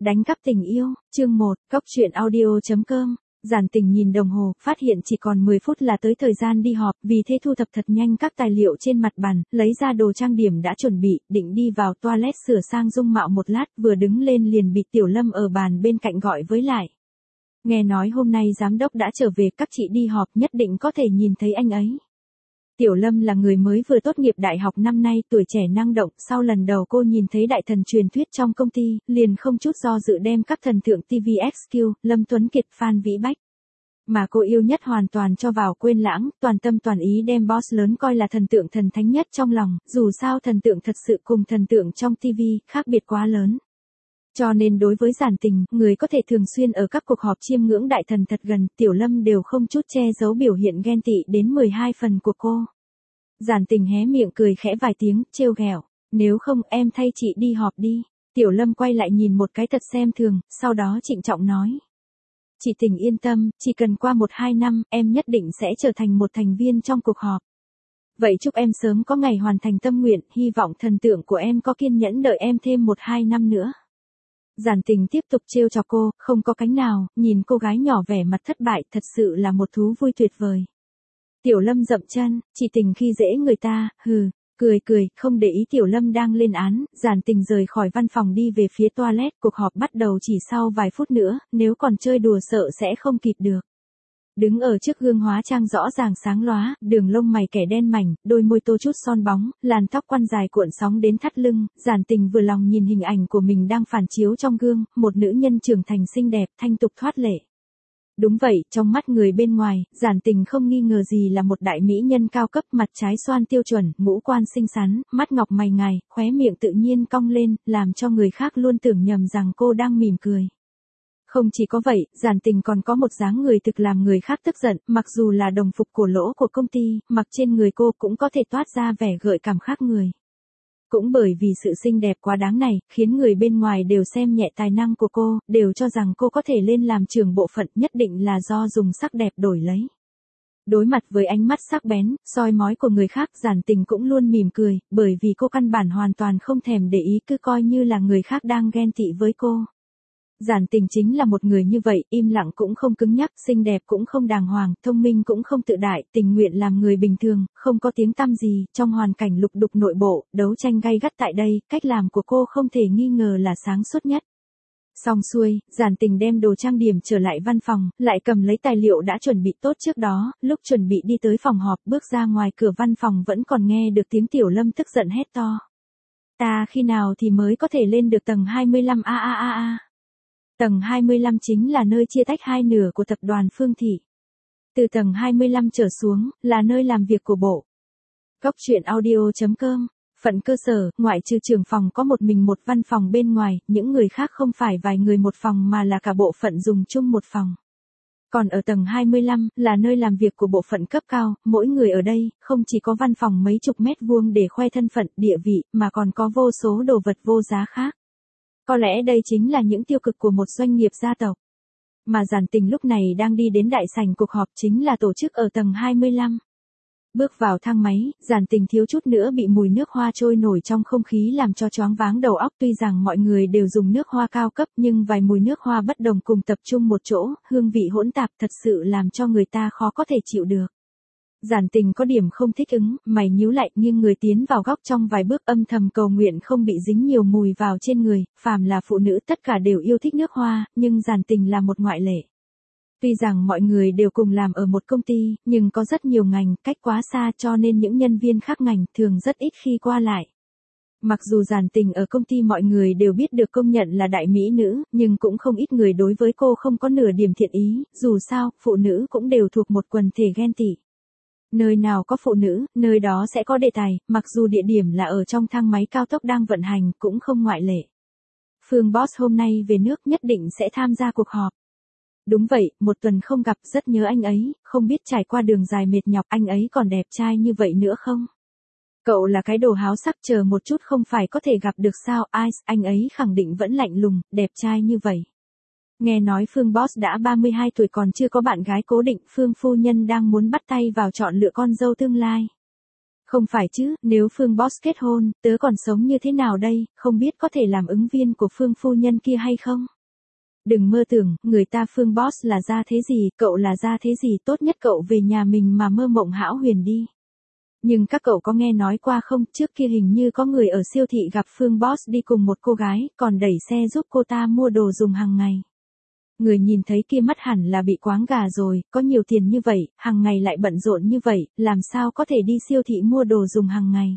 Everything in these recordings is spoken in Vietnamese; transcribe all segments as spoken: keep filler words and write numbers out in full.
Đánh cắp tình yêu, chương một, góc truyện audio chấm com. Giản Tình nhìn đồng hồ, phát hiện chỉ còn mười phút là tới thời gian đi họp, vì thế thu thập thật nhanh các tài liệu trên mặt bàn, lấy ra đồ trang điểm đã chuẩn bị, định đi vào toilet sửa sang dung mạo một lát, vừa đứng lên liền bị Tiểu Lâm ở bàn bên cạnh gọi với lại. Nghe nói hôm nay giám đốc đã trở về, các chị đi họp nhất định có thể nhìn thấy anh ấy. Tiểu Lâm là người mới vừa tốt nghiệp đại học năm nay, tuổi trẻ năng động, sau lần đầu cô nhìn thấy đại thần truyền thuyết trong công ty, liền không chút do dự đem các thần tượng ti vi ích quy, Lâm Tuấn Kiệt, Phan Vĩ Bách mà cô yêu nhất hoàn toàn cho vào quên lãng, toàn tâm toàn ý đem boss lớn coi là thần tượng thần thánh nhất trong lòng, dù sao thần tượng thật sự cùng thần tượng trong ti vi khác biệt quá lớn. Cho nên đối với Giản Tình, người có thể thường xuyên ở các cuộc họp chiêm ngưỡng đại thần thật gần, Tiểu Lâm đều không chút che giấu biểu hiện ghen tị đến mười hai phần của cô. Giản Tình hé miệng cười khẽ vài tiếng, trêu ghẹo, nếu không em thay chị đi họp đi. Tiểu Lâm quay lại nhìn một cái thật xem thường, sau đó trịnh trọng nói. Chị Tình yên tâm, chỉ cần qua một hai năm, em nhất định sẽ trở thành một thành viên trong cuộc họp. Vậy chúc em sớm có ngày hoàn thành tâm nguyện, hy vọng thần tượng của em có kiên nhẫn đợi em thêm một hai năm nữa. Giản Tình tiếp tục trêu chọc cô, không có cánh nào, nhìn cô gái nhỏ vẻ mặt thất bại, thật sự là một thú vui tuyệt vời. Tiểu Lâm dậm chân, chị Tình khi dễ người ta, hừ, cười cười, không để ý Tiểu Lâm đang lên án, Giản Tình rời khỏi văn phòng đi về phía toilet, cuộc họp bắt đầu chỉ sau vài phút nữa, nếu còn chơi đùa sợ sẽ không kịp được. Đứng ở trước gương hóa trang rõ ràng sáng lóa, đường lông mày kẻ đen mảnh, đôi môi tô chút son bóng, làn tóc quăn dài cuộn sóng đến thắt lưng, Giản Tình vừa lòng nhìn hình ảnh của mình đang phản chiếu trong gương, một nữ nhân trưởng thành xinh đẹp, thanh tục thoát lệ. Đúng vậy, trong mắt người bên ngoài, Giản Tình không nghi ngờ gì là một đại mỹ nhân cao cấp, mặt trái xoan tiêu chuẩn, ngũ quan xinh xắn, mắt ngọc mày ngài, khóe miệng tự nhiên cong lên, làm cho người khác luôn tưởng nhầm rằng cô đang mỉm cười. Không chỉ có vậy, Giản Tình còn có một dáng người thực làm người khác tức giận, mặc dù là đồng phục cổ lỗ của công ty, mặc trên người cô cũng có thể toát ra vẻ gợi cảm khác người. Cũng bởi vì sự xinh đẹp quá đáng này, khiến người bên ngoài đều xem nhẹ tài năng của cô, đều cho rằng cô có thể lên làm trưởng bộ phận, nhất định là do dùng sắc đẹp đổi lấy. Đối mặt với ánh mắt sắc bén, soi mói của người khác, Giản Tình cũng luôn mỉm cười, bởi vì cô căn bản hoàn toàn không thèm để ý, cứ coi như là người khác đang ghen tị với cô. Giản Tình chính là một người như vậy, im lặng cũng không cứng nhắc, xinh đẹp cũng không đàng hoàng, thông minh cũng không tự đại, tình nguyện làm người bình thường, không có tiếng tăm gì, trong hoàn cảnh lục đục nội bộ, đấu tranh gay gắt tại đây, cách làm của cô không thể nghi ngờ là sáng suốt nhất. Xong xuôi, Giản Tình đem đồ trang điểm trở lại văn phòng, lại cầm lấy tài liệu đã chuẩn bị tốt trước đó, lúc chuẩn bị đi tới phòng họp, bước ra ngoài cửa văn phòng vẫn còn nghe được tiếng Tiểu Lâm tức giận hét to. Ta khi nào thì mới có thể lên được tầng hai mươi lăm a a a a. Tầng hai mươi lăm chính là nơi chia tách hai nửa của tập đoàn Phương Thị. Từ tầng hai mươi lăm trở xuống, là nơi làm việc của bộ. Góc truyện audio chấm com. Phận cơ sở, ngoại trừ trưởng phòng có một mình một văn phòng bên ngoài, những người khác không phải vài người một phòng mà là cả bộ phận dùng chung một phòng. Còn ở tầng hai mươi lăm, là nơi làm việc của bộ phận cấp cao, mỗi người ở đây, không chỉ có văn phòng mấy chục mét vuông để khoe thân phận, địa vị, mà còn có vô số đồ vật vô giá khác. Có lẽ đây chính là những tiêu cực của một doanh nghiệp gia tộc. Mà Giản Tình lúc này đang đi đến đại sảnh cuộc họp chính là tổ chức ở tầng hai mươi lăm. Bước vào thang máy, Giản Tình thiếu chút nữa bị mùi nước hoa trôi nổi trong không khí làm cho choáng váng đầu óc, tuy rằng mọi người đều dùng nước hoa cao cấp nhưng vài mùi nước hoa bất đồng cùng tập trung một chỗ, hương vị hỗn tạp thật sự làm cho người ta khó có thể chịu được. Giản Tình có điểm không thích ứng, mày nhíu lại, nghiêng người tiến vào góc trong vài bước, âm thầm cầu nguyện không bị dính nhiều mùi vào trên người, phàm là phụ nữ tất cả đều yêu thích nước hoa, nhưng Giản Tình là một ngoại lệ. Tuy rằng mọi người đều cùng làm ở một công ty, nhưng có rất nhiều ngành, cách quá xa cho nên những nhân viên khác ngành thường rất ít khi qua lại. Mặc dù Giản Tình ở công ty mọi người đều biết được công nhận là đại mỹ nữ, nhưng cũng không ít người đối với cô không có nửa điểm thiện ý, dù sao, phụ nữ cũng đều thuộc một quần thể ghen tị. Nơi nào có phụ nữ, nơi đó sẽ có đề tài, mặc dù địa điểm là ở trong thang máy cao tốc đang vận hành, cũng không ngoại lệ. Phương Boss hôm nay về nước nhất định sẽ tham gia cuộc họp. Đúng vậy, một tuần không gặp, rất nhớ anh ấy, không biết trải qua đường dài mệt nhọc, anh ấy còn đẹp trai như vậy nữa không? Cậu là cái đồ háo sắc, chờ một chút không phải có thể gặp được sao, Ice, anh ấy khẳng định vẫn lạnh lùng, đẹp trai như vậy. Nghe nói Phương Boss đã ba mươi hai tuổi còn chưa có bạn gái cố định, Phương phu nhân đang muốn bắt tay vào chọn lựa con dâu tương lai. Không phải chứ, nếu Phương Boss kết hôn, tớ còn sống như thế nào đây, không biết có thể làm ứng viên của Phương phu nhân kia hay không? Đừng mơ tưởng, người ta Phương Boss là gia thế gì, cậu là gia thế gì, tốt nhất cậu về nhà mình mà mơ mộng hão huyền đi. Nhưng các cậu có nghe nói qua không, trước kia hình như có người ở siêu thị gặp Phương Boss đi cùng một cô gái, còn đẩy xe giúp cô ta mua đồ dùng hàng ngày. Người nhìn thấy kia mắt hẳn là bị quáng gà rồi, có nhiều tiền như vậy, hàng ngày lại bận rộn như vậy, làm sao có thể đi siêu thị mua đồ dùng hàng ngày.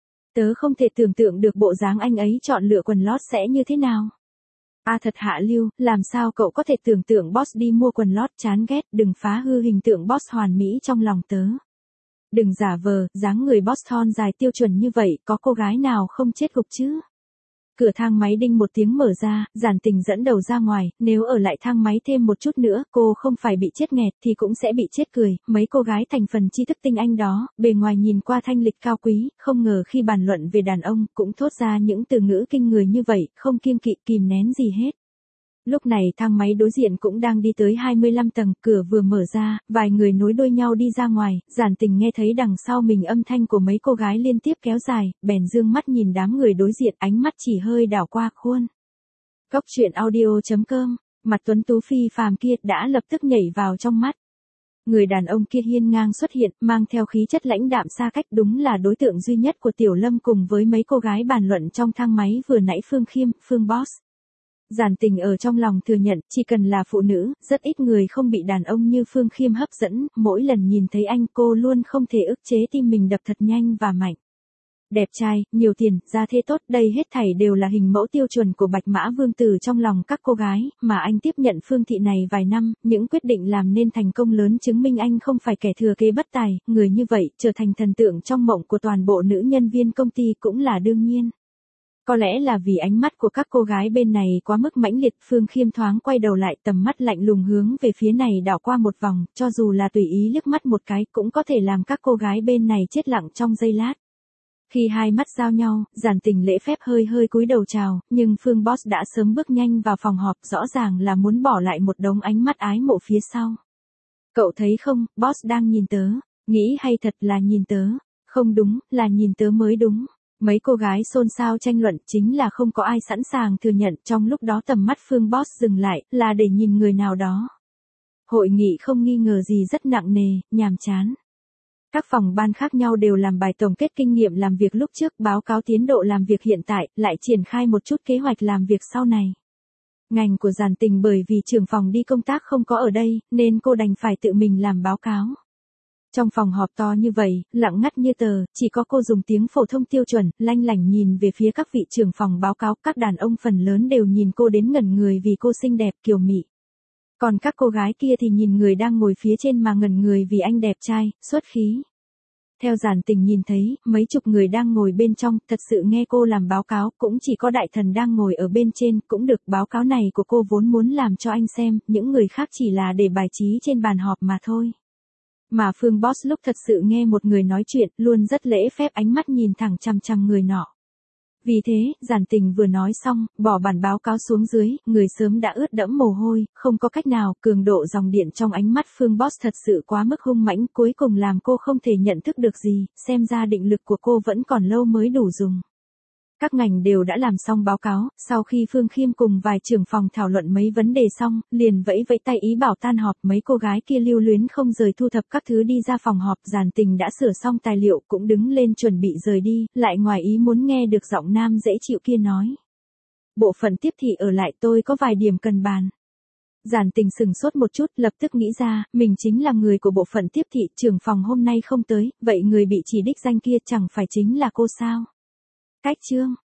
Tớ không thể tưởng tượng được bộ dáng anh ấy chọn lựa quần lót sẽ như thế nào. A à, thật hạ lưu, làm sao cậu có thể tưởng tượng Boss đi mua quần lót, chán ghét, đừng phá hư hình tượng Boss hoàn mỹ trong lòng tớ. Đừng giả vờ, dáng người Boss thon dài tiêu chuẩn như vậy, có cô gái nào không chết gục chứ? Cửa thang máy đinh một tiếng mở ra, Giản Tình dẫn đầu ra ngoài, nếu ở lại thang máy thêm một chút nữa, cô không phải bị chết nghẹt thì cũng sẽ bị chết cười. Mấy cô gái thành phần tri thức tinh anh đó, bề ngoài nhìn qua thanh lịch cao quý, không ngờ khi bàn luận về đàn ông, cũng thốt ra những từ ngữ kinh người như vậy, không kiêng kỵ kìm nén gì hết. Lúc này thang máy đối diện cũng đang đi tới hai mươi lăm tầng, cửa vừa mở ra, vài người nối đuôi nhau đi ra ngoài, Giản Tình nghe thấy đằng sau mình âm thanh của mấy cô gái liên tiếp kéo dài, bèn dương mắt nhìn đám người đối diện, ánh mắt chỉ hơi đảo qua khuôn. Cốc truyện audio chấm com, mặt tuấn tú phi phàm kia đã lập tức nhảy vào trong mắt. Người đàn ông kia hiên ngang xuất hiện, mang theo khí chất lãnh đạm xa cách, đúng là đối tượng duy nhất của Tiểu Lâm cùng với mấy cô gái bàn luận trong thang máy vừa nãy. Phương Khiêm, Phương Boss. Giản Tình ở trong lòng thừa nhận, chỉ cần là phụ nữ, rất ít người không bị đàn ông như Phương Khiêm hấp dẫn, mỗi lần nhìn thấy anh cô luôn không thể ức chế tim mình đập thật nhanh và mạnh. Đẹp trai, nhiều tiền, gia thế tốt, đây hết thảy đều là hình mẫu tiêu chuẩn của Bạch Mã Vương Tử trong lòng các cô gái, mà anh tiếp nhận Phương thị này vài năm, những quyết định làm nên thành công lớn chứng minh anh không phải kẻ thừa kế bất tài, người như vậy, trở thành thần tượng trong mộng của toàn bộ nữ nhân viên công ty cũng là đương nhiên. Có lẽ là vì ánh mắt của các cô gái bên này quá mức mãnh liệt, Phương Khiêm thoáng quay đầu lại, tầm mắt lạnh lùng hướng về phía này đảo qua một vòng, cho dù là tùy ý liếc mắt một cái cũng có thể làm các cô gái bên này chết lặng trong giây lát. Khi hai mắt giao nhau, Giản Tình lễ phép hơi hơi cúi đầu chào, nhưng Phương Boss đã sớm bước nhanh vào phòng họp, rõ ràng là muốn bỏ lại một đống ánh mắt ái mộ phía sau. Cậu thấy không, Boss đang nhìn tớ, nghĩ hay thật là nhìn tớ, không đúng, là nhìn tớ mới đúng. Mấy cô gái xôn xao tranh luận, chính là không có ai sẵn sàng thừa nhận, trong lúc đó tầm mắt Phương Boss dừng lại, là để nhìn người nào đó. Hội nghị không nghi ngờ gì rất nặng nề, nhàm chán. Các phòng ban khác nhau đều làm bài tổng kết kinh nghiệm làm việc lúc trước, báo cáo tiến độ làm việc hiện tại, lại triển khai một chút kế hoạch làm việc sau này. Ngành của Giản Tình bởi vì trưởng phòng đi công tác không có ở đây, nên cô đành phải tự mình làm báo cáo. Trong phòng họp to như vậy, lặng ngắt như tờ, chỉ có cô dùng tiếng phổ thông tiêu chuẩn, lanh lảnh nhìn về phía các vị trưởng phòng báo cáo, các đàn ông phần lớn đều nhìn cô đến ngẩn người vì cô xinh đẹp kiều mị. Còn các cô gái kia thì nhìn người đang ngồi phía trên mà ngẩn người vì anh đẹp trai, xuất khí. Theo Giản Tình nhìn thấy, mấy chục người đang ngồi bên trong, thật sự nghe cô làm báo cáo, cũng chỉ có đại thần đang ngồi ở bên trên, cũng được, báo cáo này của cô vốn muốn làm cho anh xem, những người khác chỉ là để bài trí trên bàn họp mà thôi. Mà Phương Boss lúc thật sự nghe một người nói chuyện, luôn rất lễ phép, ánh mắt nhìn thẳng chằm chằm người nọ. Vì thế, Giản Tình vừa nói xong, bỏ bản báo cáo xuống dưới, người sớm đã ướt đẫm mồ hôi, không có cách nào, cường độ dòng điện trong ánh mắt Phương Boss thật sự quá mức hung mãnh, cuối cùng làm cô không thể nhận thức được gì, xem ra định lực của cô vẫn còn lâu mới đủ dùng. Các ngành đều đã làm xong báo cáo, sau khi Phương Khiêm cùng vài trưởng phòng thảo luận mấy vấn đề xong, liền vẫy vẫy tay ý bảo tan họp, mấy cô gái kia lưu luyến không rời thu thập các thứ đi ra phòng họp. Giản Tình đã sửa xong tài liệu cũng đứng lên chuẩn bị rời đi, lại ngoài ý muốn nghe được giọng nam dễ chịu kia nói. Bộ phận tiếp thị ở lại, tôi có vài điểm cần bàn. Giản Tình sừng sốt một chút, lập tức nghĩ ra, mình chính là người của bộ phận tiếp thị, trưởng phòng hôm nay không tới, vậy người bị chỉ đích danh kia chẳng phải chính là cô sao? Cách chương